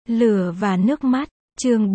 Lửa và nước mắt, chương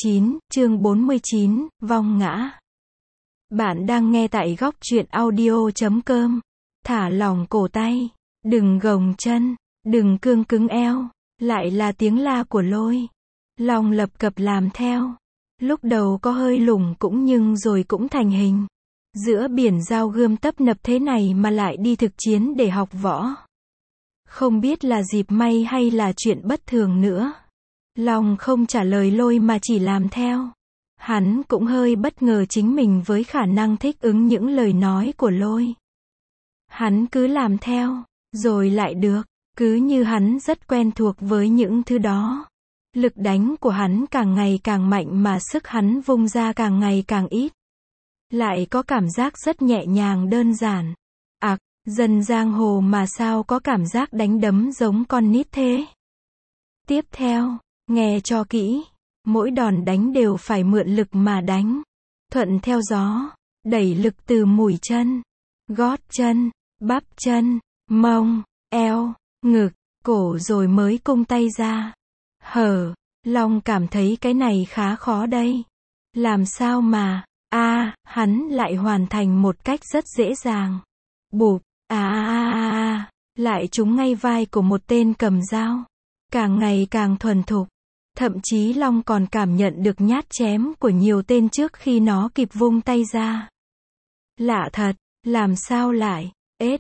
49, vong ngã. Bạn đang nghe tại góc truyện audio.com. Thả lỏng cổ tay, đừng gồng chân, đừng cương cứng eo. Lại là tiếng la của Lôi. Long lập cập làm theo. Lúc đầu có hơi lủng củng nhưng rồi cũng thành hình. Giữa biển giao gươm tấp nập thế này mà lại đi thực chiến để học võ. Không biết là dịp may hay là chuyện bất thường nữa. Long không trả lời Lôi mà chỉ làm theo. Hắn cũng hơi bất ngờ chính mình với khả năng thích ứng những lời nói của Lôi. Hắn cứ làm theo, rồi lại được, cứ như hắn rất quen thuộc với những thứ đó. Lực đánh của hắn càng ngày càng mạnh mà sức hắn vung ra càng ngày càng ít. Lại có cảm giác rất nhẹ nhàng đơn giản. Dân giang hồ mà sao có cảm giác đánh đấm giống con nít thế? Tiếp theo, nghe cho kỹ, mỗi đòn đánh đều phải mượn lực mà đánh. Thuận theo gió, đẩy lực từ mũi chân, gót chân, bắp chân, mông, eo, ngực, cổ rồi mới cung tay ra. Long cảm thấy cái này khá khó đây. Làm sao mà, hắn lại hoàn thành một cách rất dễ dàng. Bụp, lại trúng ngay vai của một tên cầm dao. Càng ngày càng thuần thục. Thậm chí Long còn cảm nhận được nhát chém của nhiều tên trước khi nó kịp vung tay ra. Lạ thật, làm sao lại,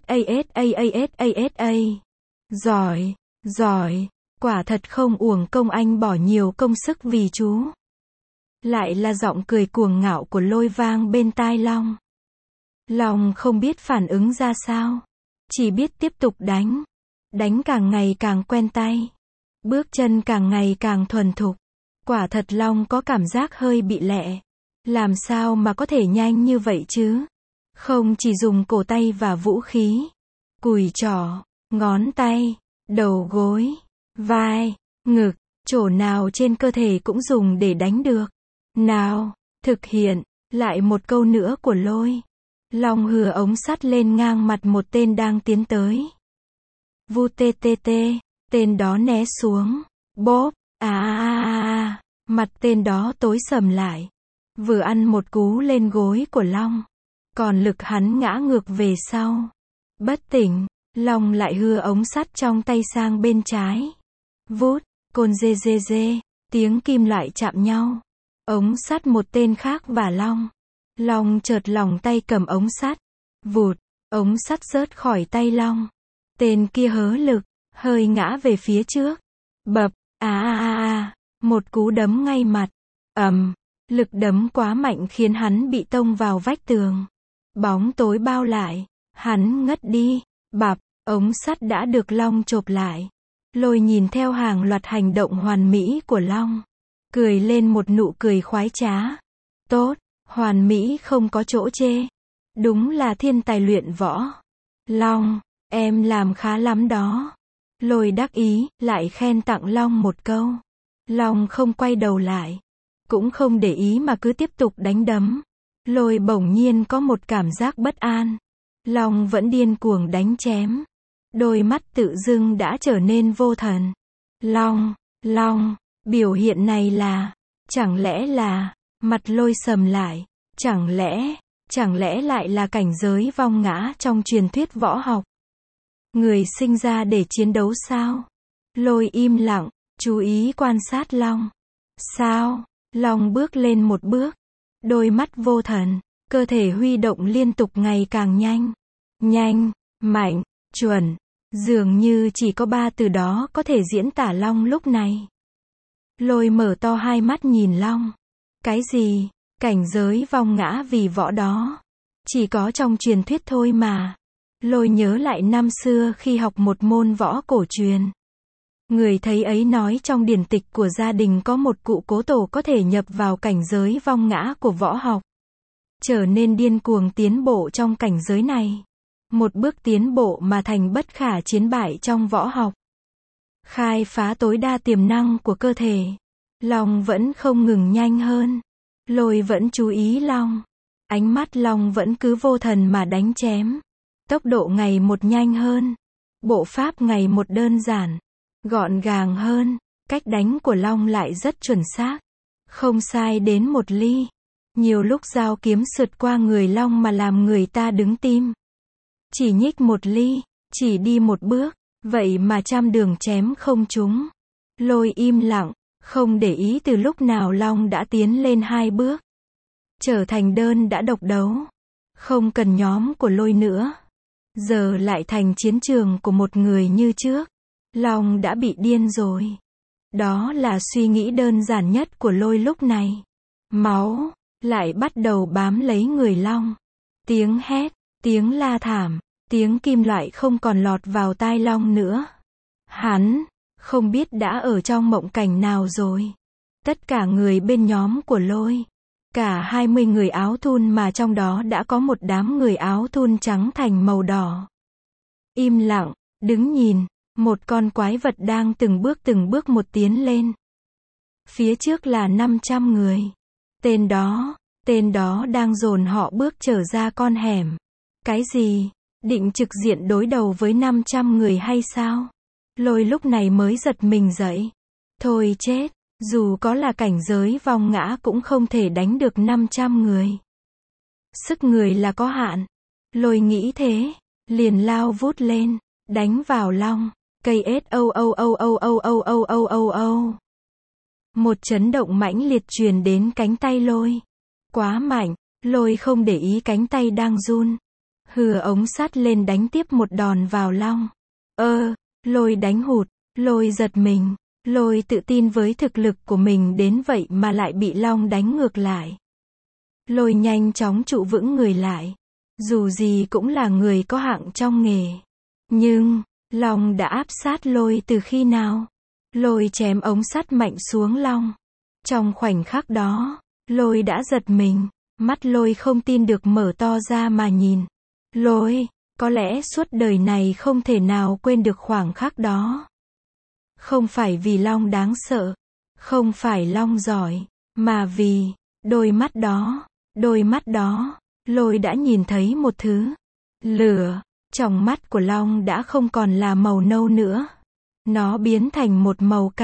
giỏi, quả thật không uổng công anh bỏ nhiều công sức vì chú. Lại là giọng cười cuồng ngạo của Lôi vang bên tai Long. Long không biết phản ứng ra sao. Chỉ biết tiếp tục đánh. Đánh càng ngày càng quen tay. Bước chân càng ngày càng thuần thục. Quả thật Long có cảm giác hơi bị lẹ. Làm sao mà có thể nhanh như vậy chứ? Không chỉ dùng cổ tay và vũ khí. Cùi trỏ, ngón tay, đầu gối, vai, ngực, chỗ nào trên cơ thể cũng dùng để đánh được. Nào, thực hiện, lại một câu nữa của Lôi. Long hừa ống sắt lên ngang mặt một tên đang tiến tới. Vu tê, tên đó né xuống. Bốp, mặt tên đó tối sầm lại. Vừa ăn một cú lên gối của Long. Còn lực hắn ngã ngược về sau. Bất tỉnh, Long lại hưa ống sắt trong tay sang bên trái. Vút, côn dê, tiếng kim loại chạm nhau. Ống sắt một tên khác và Long. Long chợt lỏng tay cầm ống sắt. Vụt, ống sắt rớt khỏi tay Long. Tên kia hớ lực, hơi ngã về phía trước. Bập, một cú đấm ngay mặt. Lực đấm quá mạnh khiến hắn bị tông vào vách tường. Bóng tối bao lại, hắn ngất đi. Bập, ống sắt đã được Long chộp lại. Lôi nhìn theo hàng loạt hành động hoàn mỹ của Long. Cười lên một nụ cười khoái trá. Tốt, hoàn mỹ không có chỗ chê. Đúng là thiên tài luyện võ. Long, em làm khá lắm đó. Lôi đắc ý, lại khen tặng Long một câu. Long không quay đầu lại. Cũng không để ý mà cứ tiếp tục đánh đấm. Lôi bỗng nhiên có một cảm giác bất an. Long vẫn điên cuồng đánh chém. Đôi mắt tự dưng đã trở nên vô thần. Long, biểu hiện này là, chẳng lẽ là, mặt Lôi sầm lại, chẳng lẽ lại là cảnh giới vong ngã trong truyền thuyết võ học. Người sinh ra để chiến đấu sao? Lôi im lặng, chú ý quan sát Long. Sao? Long bước lên một bước. Đôi mắt vô thần, cơ thể huy động liên tục ngày càng nhanh. Nhanh, mạnh, chuẩn. Dường như chỉ có 3 từ đó có thể diễn tả Long lúc này. Lôi mở to hai mắt nhìn Long. Cái gì? Cảnh giới vong ngã vì võ đó. Chỉ có trong truyền thuyết thôi mà. Lôi nhớ lại năm xưa khi học một môn võ cổ truyền. Người thầy ấy nói trong điển tịch của gia đình có một cụ cố tổ có thể nhập vào cảnh giới vong ngã của võ học. Trở nên điên cuồng tiến bộ trong cảnh giới này. Một bước tiến bộ mà thành bất khả chiến bại trong võ học. Khai phá tối đa tiềm năng của cơ thể. Long vẫn không ngừng nhanh hơn. Lôi vẫn chú ý Long. Ánh mắt Long vẫn cứ vô thần mà đánh chém. Tốc độ ngày một nhanh hơn. Bộ pháp ngày một đơn giản. Gọn gàng hơn. Cách đánh của Long lại rất chuẩn xác. Không sai đến một ly. Nhiều lúc dao kiếm sượt qua người Long mà làm người ta đứng tim. Chỉ nhích một ly, chỉ đi một bước, vậy mà trăm đường chém không trúng. Lôi im lặng, không để ý từ lúc nào Long đã tiến lên 2 bước. Trở thành đơn đã độc đấu. Không cần nhóm của Lôi nữa. Giờ lại thành chiến trường của một người như trước. Long đã bị điên rồi. Đó là suy nghĩ đơn giản nhất của Lôi lúc này. Máu lại bắt đầu bám lấy người Long. Tiếng hét, tiếng la thảm, tiếng kim loại không còn lọt vào tai Long nữa. Hắn không biết đã ở trong mộng cảnh nào rồi. Tất cả người bên nhóm của Lôi, cả 20 người áo thun mà trong đó đã có một đám người áo thun trắng thành màu đỏ. Im lặng, đứng nhìn, một con quái vật đang từng bước một tiến lên. Phía trước là 500 người. Tên đó đang dồn họ bước trở ra con hẻm. Cái gì? Định trực diện đối đầu với 500 người hay sao? Lôi lúc này mới giật mình dậy. Thôi chết, dù có là cảnh giới vong ngã cũng không thể đánh được 500 người. Sức người là có hạn. Lôi nghĩ thế, liền lao vút lên, đánh vào Long. Cây ết âu âu âu âu âu âu âu âu âu âu. Một chấn động mãnh liệt truyền đến cánh tay Lôi. Quá mạnh, Lôi không để ý cánh tay đang run. Hừa ống sắt lên đánh tiếp một đòn vào Long. Lôi đánh hụt, Lôi giật mình. Lôi tự tin với thực lực của mình đến vậy mà lại bị Long đánh ngược lại. Lôi nhanh chóng trụ vững người lại. Dù gì cũng là người có hạng trong nghề. Nhưng, Long đã áp sát Lôi từ khi nào? Lôi chém ống sắt mạnh xuống Long. Trong khoảnh khắc đó, Lôi đã giật mình. Mắt Lôi không tin được mở to ra mà nhìn. Lôi, có lẽ suốt đời này không thể nào quên được khoảng khắc đó. Không phải vì Long đáng sợ, không phải Long giỏi, mà vì đôi mắt đó, Lôi đã nhìn thấy một thứ. Lửa, trong mắt của Long đã không còn là màu nâu nữa. Nó biến thành một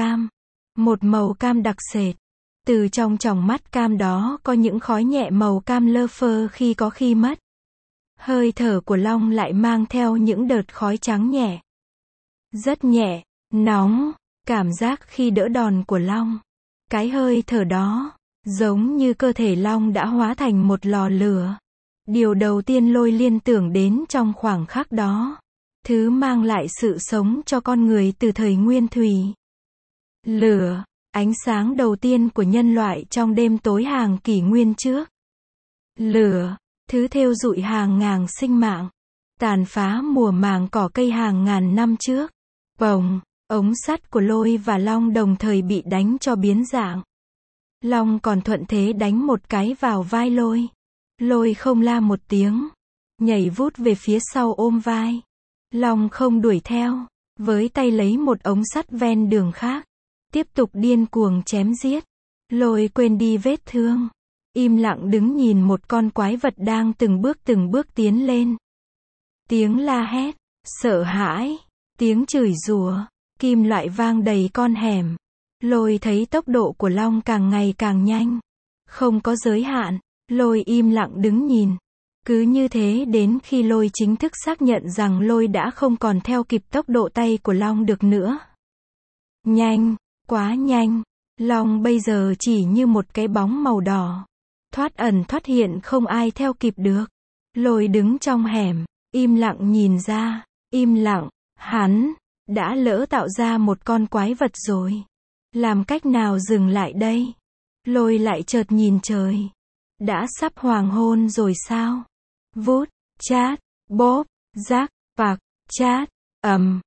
màu cam đặc sệt. Từ trong tròng mắt cam đó có những khói nhẹ màu cam lơ phơ khi có khi mất. Hơi thở của Long lại mang theo những đợt khói trắng nhẹ. Rất nhẹ, nóng, cảm giác khi đỡ đòn của Long. Cái hơi thở đó, giống như cơ thể Long đã hóa thành một lò lửa. Điều đầu tiên Lôi liên tưởng đến trong khoảng khắc đó. Thứ mang lại sự sống cho con người từ thời nguyên thủy. Lửa, ánh sáng đầu tiên của nhân loại trong đêm tối hàng kỷ nguyên trước. Lửa, thứ thêu dụi hàng ngàn sinh mạng. Tàn phá mùa màng cỏ cây hàng ngàn năm trước. Bồng, ống sắt của Lôi và Long đồng thời bị đánh cho biến dạng. Long còn thuận thế đánh một cái vào vai Lôi. Lôi không la một tiếng, nhảy vút về phía sau ôm vai. Long không đuổi theo, với tay lấy một ống sắt ven đường khác, tiếp tục điên cuồng chém giết. Lôi quên đi vết thương, im lặng đứng nhìn một con quái vật đang từng bước tiến lên. Tiếng la hét, sợ hãi, tiếng chửi rủa, kim loại vang đầy con hẻm. Lôi thấy tốc độ của Long càng ngày càng nhanh, không có giới hạn. Lôi im lặng đứng nhìn. Cứ như thế đến khi Lôi chính thức xác nhận rằng Lôi đã không còn theo kịp tốc độ tay của Long được nữa. Nhanh, quá nhanh. Long bây giờ chỉ như một cái bóng màu đỏ. Thoát ẩn thoát hiện không ai theo kịp được. Lôi đứng trong hẻm, im lặng nhìn ra, im lặng, hắn đã lỡ tạo ra một con quái vật rồi. Làm cách nào dừng lại đây? Lôi lại chợt nhìn trời. Đã sắp hoàng hôn rồi sao? Vút, chát, bóp, rác, vạc, chát, ầm,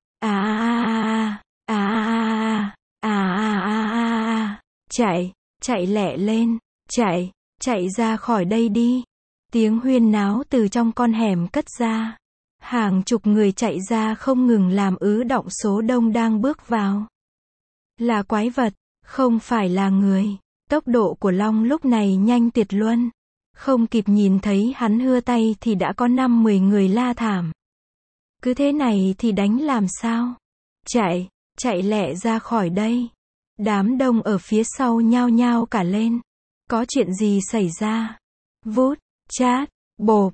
chạy lẹ lên, chạy ra khỏi đây đi. Tiếng huyên náo từ trong con hẻm cất ra. Hàng chục người chạy ra không ngừng làm ứ động số đông đang bước vào. Là quái vật, không phải là người. Tốc độ của Long lúc này nhanh tuyệt luân. Không kịp nhìn thấy hắn hưa tay thì đã có 5-10 người la thảm. Cứ thế này thì đánh làm sao? Chạy lẹ ra khỏi đây. Đám đông ở phía sau nhao nhao cả lên. Có chuyện gì xảy ra? Vút, chát, bộp,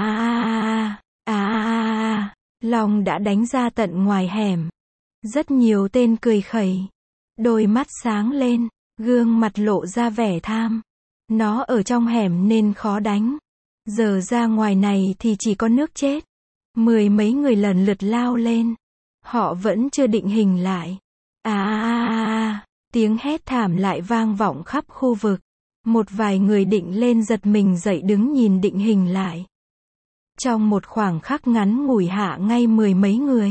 Long đã đánh ra tận ngoài hẻm. Rất nhiều tên cười khẩy. Đôi mắt sáng lên, gương mặt lộ ra vẻ tham. Nó ở trong hẻm nên khó đánh. Giờ ra ngoài này thì chỉ có nước chết. Mười mấy người lần lượt lao lên. Họ vẫn chưa định hình lại. Tiếng hét thảm lại vang vọng khắp khu vực. Một vài người định lên giật mình dậy đứng nhìn định hình lại. Trong một khoảng khắc ngắn ngủi hạ ngay mười mấy người.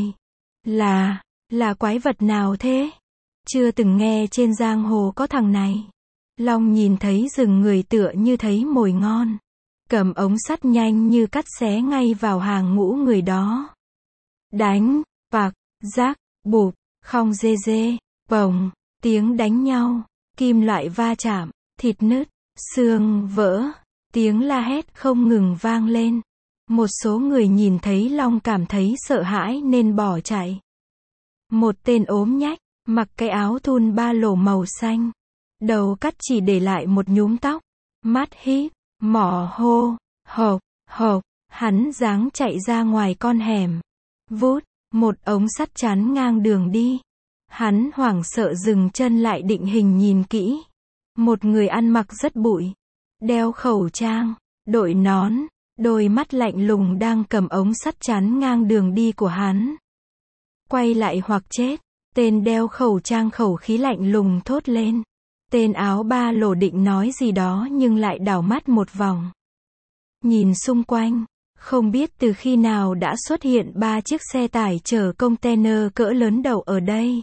Là quái vật nào thế? Chưa từng nghe trên giang hồ có thằng này. Long nhìn thấy rừng người tựa như thấy mồi ngon. Cầm ống sắt nhanh như cắt xé ngay vào hàng ngũ người đó. Đánh, vạc, rác, bụp, khong dê dê, bồng, tiếng đánh nhau, kim loại va chạm, thịt nứt, xương vỡ, tiếng la hét không ngừng vang lên. Một số người nhìn thấy Long cảm thấy sợ hãi nên bỏ chạy. Một tên ốm nhách, mặc cái áo thun ba lỗ màu xanh. Đầu cắt chỉ để lại một nhúm tóc. Mắt híp, mỏ hô, hộc, hắn giáng chạy ra ngoài con hẻm. Vút, một ống sắt chắn ngang đường đi. Hắn hoảng sợ dừng chân lại định hình nhìn kỹ. Một người ăn mặc rất bụi, đeo khẩu trang, đội nón, đôi mắt lạnh lùng đang cầm ống sắt chắn ngang đường đi của hắn. Quay lại hoặc chết, tên đeo khẩu trang khẩu khí lạnh lùng thốt lên. Tên áo ba lỗ định nói gì đó nhưng lại đảo mắt một vòng. Nhìn xung quanh, không biết từ khi nào đã xuất hiện 3 chiếc xe tải chở container cỡ lớn đậu ở đây.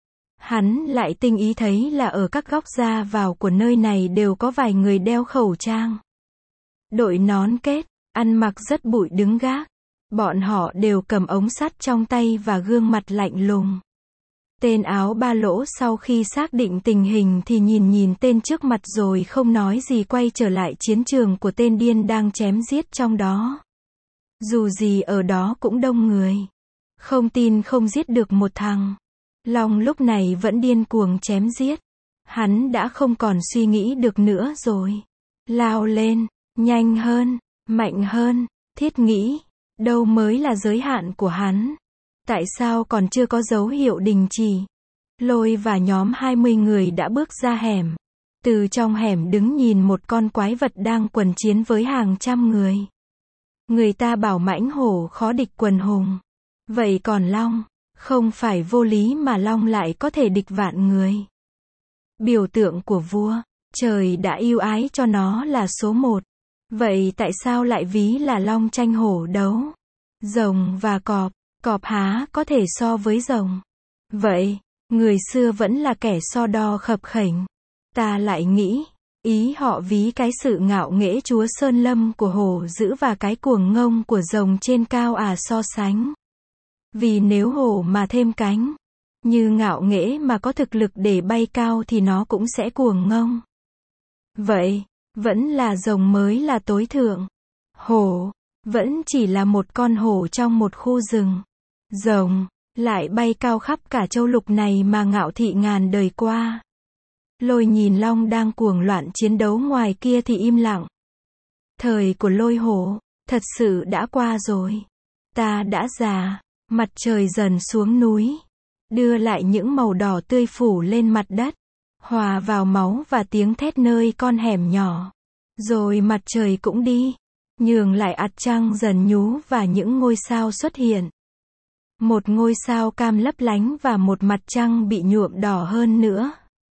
Hắn lại tinh ý thấy là ở các góc ra vào của nơi này đều có vài người đeo khẩu trang. Đội nón kết, ăn mặc rất bụi đứng gác. Bọn họ đều cầm ống sắt trong tay và gương mặt lạnh lùng. Tên áo ba lỗ sau khi xác định tình hình thì nhìn tên trước mặt rồi không nói gì quay trở lại chiến trường của tên điên đang chém giết trong đó. Dù gì ở đó cũng đông người. Không tin không giết được một thằng. Long lúc này vẫn điên cuồng chém giết. Hắn đã không còn suy nghĩ được nữa rồi. Lao lên, nhanh hơn, mạnh hơn, thiết nghĩ. Đâu mới là giới hạn của hắn. Tại sao còn chưa có dấu hiệu đình chỉ? Lôi và nhóm 20 người đã bước ra hẻm. Từ trong hẻm đứng nhìn một con quái vật đang quần chiến với hàng trăm người. Người ta bảo mãnh hổ khó địch quần hùng. Vậy còn Long, không phải vô lý mà Long lại có thể địch vạn người. Biểu tượng của vua, trời đã yêu ái cho nó là số 1. Vậy tại sao lại ví là Long tranh hổ đấu? Rồng và cọp há có thể so với rồng. Vậy, người xưa vẫn là kẻ so đo khập khểnh. Ta lại nghĩ, ý họ ví cái sự ngạo nghễ chúa sơn lâm của hổ dữ và cái cuồng ngông của rồng trên cao so sánh. Vì nếu hổ mà thêm cánh, như ngạo nghễ mà có thực lực để bay cao thì nó cũng sẽ cuồng ngông. Vậy, vẫn là rồng mới là tối thượng. Hổ, vẫn chỉ là một con hổ trong một khu rừng. Rồng, lại bay cao khắp cả châu lục này mà ngạo thị ngàn đời qua. Lôi nhìn Long đang cuồng loạn chiến đấu ngoài kia thì im lặng. Thời của Lôi hổ, thật sự đã qua rồi. Ta đã già, mặt trời dần xuống núi. Đưa lại những màu đỏ tươi phủ lên mặt đất. Hòa vào máu và tiếng thét nơi con hẻm nhỏ. Rồi mặt trời cũng đi. Nhường lại ắt trăng dần nhú và những ngôi sao xuất hiện. Một ngôi sao cam lấp lánh và một mặt trăng bị nhuộm đỏ hơn nữa.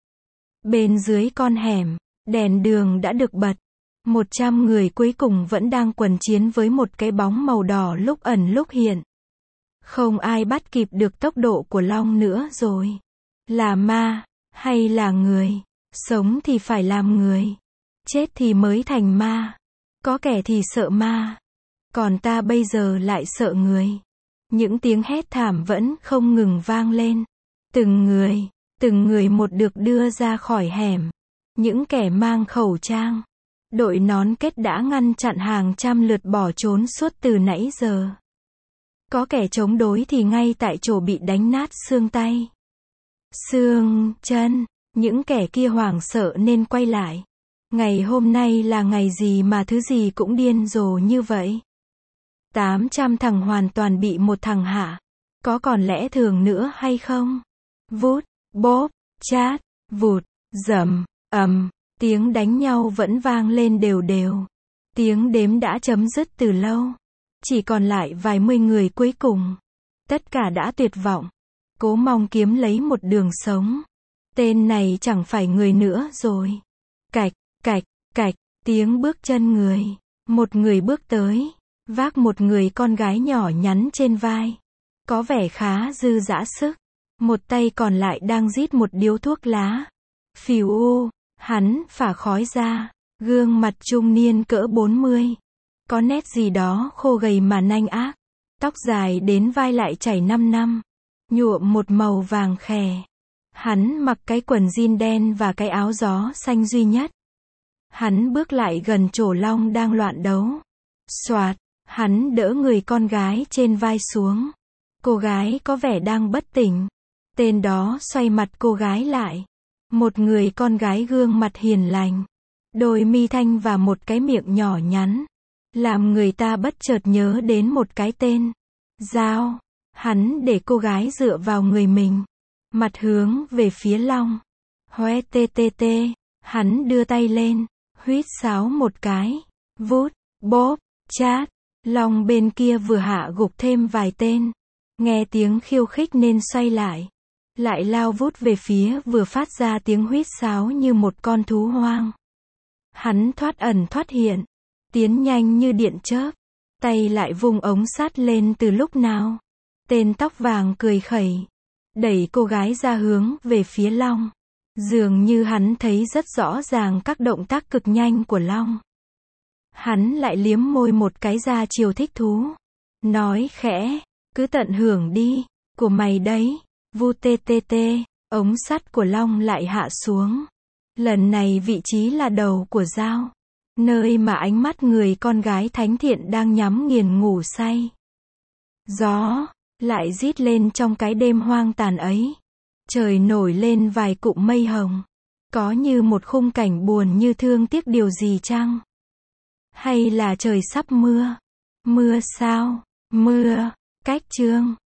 Bên dưới con hẻm, đèn đường đã được bật. 100 người cuối cùng vẫn đang quần chiến với một cái bóng màu đỏ lúc ẩn lúc hiện. Không ai bắt kịp được tốc độ của Long nữa rồi. Là ma, hay là người? Sống thì phải làm người. Chết thì mới thành ma. Có kẻ thì sợ ma. Còn ta bây giờ lại sợ người. Những tiếng hét thảm vẫn không ngừng vang lên. Từng người một được đưa ra khỏi hẻm. Những kẻ mang khẩu trang, đội nón kết đã ngăn chặn hàng trăm lượt bỏ trốn suốt từ nãy giờ. Có kẻ chống đối thì ngay tại chỗ bị đánh nát xương tay, xương chân. Những kẻ kia hoảng sợ nên quay lại. Ngày hôm nay là ngày gì mà thứ gì cũng điên rồ như vậy? 800 thằng hoàn toàn bị một thằng hạ. Có còn lẽ thường nữa hay không? Vút, bốp, chát, vụt, rầm, ầm, tiếng đánh nhau vẫn vang lên đều đều. Tiếng đếm đã chấm dứt từ lâu. Chỉ còn lại vài mươi người cuối cùng. Tất cả đã tuyệt vọng. Cố mong kiếm lấy một đường sống. Tên này chẳng phải người nữa rồi. Cạch, cạch, cạch, tiếng bước chân người. Một người bước tới, vác một người con gái nhỏ nhắn trên vai. Có vẻ khá dư dả sức. Một tay còn lại đang rít một điếu thuốc lá. Phìu u, hắn phả khói ra. Gương mặt trung niên cỡ 40. Có nét gì đó khô gầy mà nanh ác. Tóc dài đến vai lại chảy 5 năm. Nhuộm một màu vàng khè. Hắn mặc cái quần jean đen và cái áo gió xanh duy nhất. Hắn bước lại gần Trổ Long đang loạn đấu. Soạt, hắn đỡ người con gái trên vai xuống. Cô gái có vẻ đang bất tỉnh. Tên đó xoay mặt cô gái lại. Một người con gái gương mặt hiền lành. Đôi mi thanh và một cái miệng nhỏ nhắn. Làm người ta bất chợt nhớ đến một cái tên. Giao. Hắn để cô gái dựa vào người mình. Mặt hướng về phía Long. Hoe tê tê tê. Hắn đưa tay lên. Huýt sáo một cái. Vút, bốp, chát. Long bên kia vừa hạ gục thêm vài tên. Nghe tiếng khiêu khích nên xoay lại. Lại lao vút về phía vừa phát ra tiếng huýt sáo như một con thú hoang. Hắn thoát ẩn thoát hiện. Tiến nhanh như điện chớp. Tay lại vung ống sắt lên từ lúc nào. Tên tóc vàng cười khẩy. Đẩy cô gái ra hướng về phía Long. Dường như hắn thấy rất rõ ràng các động tác cực nhanh của Long. Hắn lại liếm môi một cái ra chiều thích thú. Nói khẽ, cứ tận hưởng đi, của mày đấy. Vu tê tê tê, ống sắt của Long lại hạ xuống. Lần này vị trí là đầu của Dao. Nơi mà ánh mắt người con gái thánh thiện đang nhắm nghiền ngủ say. Gió lại rít lên trong cái đêm hoang tàn ấy. Trời nổi lên vài cụm mây hồng. Có như một khung cảnh buồn như thương tiếc điều gì chăng? Hay là trời sắp mưa? Mưa sao? Mưa. Cách chương